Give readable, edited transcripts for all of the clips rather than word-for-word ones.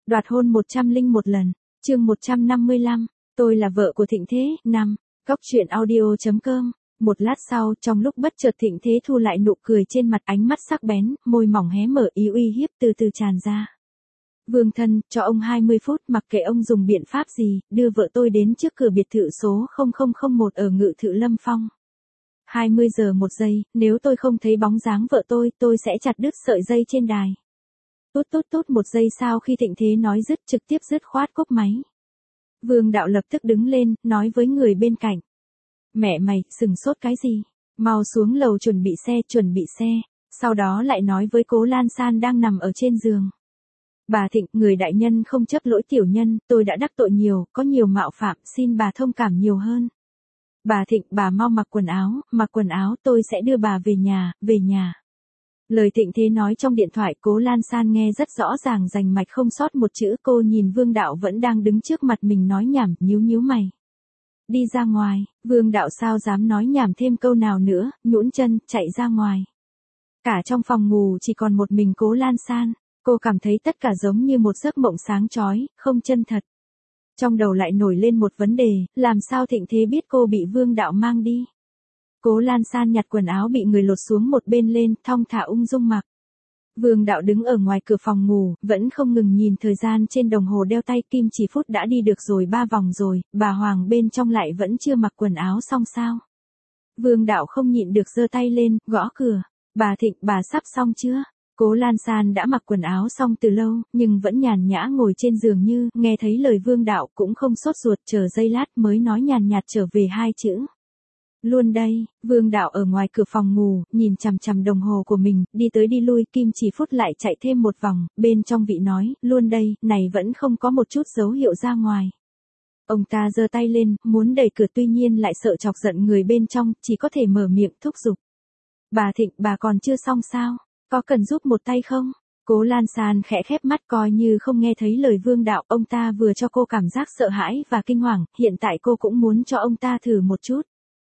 Đoạt hôn 101 lần. Chương 155. Tôi là vợ của Thịnh Thế. 5. Góc truyện audio.com. Một lát sau, trong lúc bất chợt Thịnh Thế thu lại nụ cười trên mặt, ánh mắt sắc bén, môi mỏng hé mở ý uy hiếp từ từ tràn ra. Vương thân, cho ông 20 phút, mặc kệ ông dùng biện pháp gì, đưa vợ tôi đến trước cửa biệt thự số 0001 ở Ngự Thự Lâm Phong. 20 giờ 1 giây, nếu tôi không thấy bóng dáng vợ tôi sẽ chặt đứt sợi dây trên đài. Tốt 1 giây sau khi Thịnh Thế nói dứt, trực tiếp dứt khoát cúp máy. Vương Đạo lập tức đứng lên, nói với người bên cạnh. Mẹ mày, sừng sốt cái gì? Mau xuống lầu chuẩn bị xe. Sau đó lại nói với Cố Lan San đang nằm ở trên giường. Bà Thịnh, người đại nhân không chấp lỗi tiểu nhân, tôi đã đắc tội nhiều, có nhiều mạo phạm, xin bà thông cảm nhiều hơn. Bà Thịnh, bà mau mặc quần áo, tôi sẽ đưa bà về nhà. Lời Thịnh Thế nói trong điện thoại, Cố Lan San nghe rất rõ ràng, rành mạch không sót một chữ. Cô nhìn Vương Đạo vẫn đang đứng trước mặt mình nói nhảm, nhíu mày. Đi ra ngoài. Vương Đạo sao dám nói nhảm thêm câu nào nữa, nhũn chân, chạy ra ngoài. Cả trong phòng ngủ chỉ còn một mình Cố Lan San. Cô cảm thấy tất cả giống như một giấc mộng sáng chói, không chân thật. Trong đầu lại nổi lên một vấn đề, làm sao Thịnh Thế biết cô bị Vương Đạo mang đi? Cố Lan San nhặt quần áo bị người lột xuống một bên lên, thong thả ung dung mặc. Vương Đạo đứng ở ngoài cửa phòng ngủ, vẫn không ngừng nhìn thời gian trên đồng hồ đeo tay, kim chỉ phút đã đi được rồi 3 vòng rồi, bà Hoàng bên trong lại vẫn chưa mặc quần áo xong sao? Vương Đạo không nhịn được giơ tay lên, gõ cửa. Bà Thịnh, bà sắp xong chưa? Cố Lan San đã mặc quần áo xong từ lâu, nhưng vẫn nhàn nhã ngồi trên giường như, nghe thấy lời Vương Đạo cũng không sốt ruột, chờ giây lát mới nói nhàn nhạt trở về 2 chữ. Luôn đây. Vương Đạo ở ngoài cửa phòng ngủ, nhìn chằm đồng hồ của mình, đi tới đi lui, kim chỉ phút lại chạy thêm một vòng, bên trong vị nói, luôn đây, này vẫn không có một chút dấu hiệu ra ngoài. Ông ta giơ tay lên, muốn đẩy cửa tuy nhiên lại sợ chọc giận người bên trong, chỉ có thể mở miệng thúc giục. Bà Thịnh, bà còn chưa xong sao? Có cần giúp một tay không? Cố Lan San khẽ khép mắt coi như không nghe thấy lời Vương Đạo, ông ta vừa cho cô cảm giác sợ hãi và kinh hoàng, hiện tại cô cũng muốn cho ông ta thử một chút.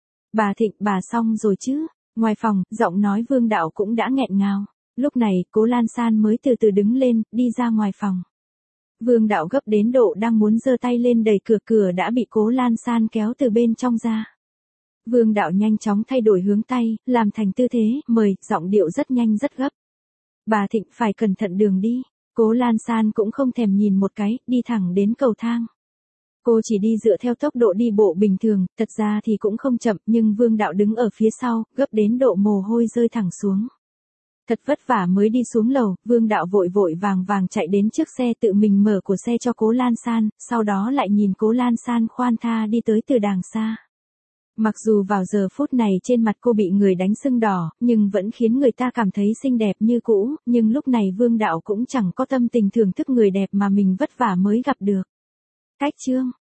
Bà Thịnh, bà xong rồi chứ? Ngoài phòng, giọng nói Vương Đạo cũng đã nghẹn ngào. Lúc này, Cố Lan San mới từ từ đứng lên, đi ra ngoài phòng. Vương Đạo gấp đến độ đang muốn giơ tay lên đẩy cửa đã bị Cố Lan San kéo từ bên trong ra. Vương Đạo nhanh chóng thay đổi hướng tay, làm thành tư thế, mời, giọng điệu rất nhanh rất gấp. Bà Thịnh, phải cẩn thận đường đi. Cố Lan San cũng không thèm nhìn một cái, đi thẳng đến cầu thang. Cô chỉ đi dựa theo tốc độ đi bộ bình thường, thật ra thì cũng không chậm, nhưng Vương Đạo đứng ở phía sau, gấp đến độ mồ hôi rơi thẳng xuống. Thật vất vả mới đi xuống lầu, Vương Đạo vội vàng chạy đến trước xe, tự mình mở cửa xe cho Cố Lan San, sau đó lại nhìn Cố Lan San khoan tha đi tới từ đàng xa. Mặc dù vào giờ phút này trên mặt cô bị người đánh sưng đỏ, nhưng vẫn khiến người ta cảm thấy xinh đẹp như cũ, nhưng lúc này Vương Đạo cũng chẳng có tâm tình thưởng thức người đẹp mà mình vất vả mới gặp được. Cách chương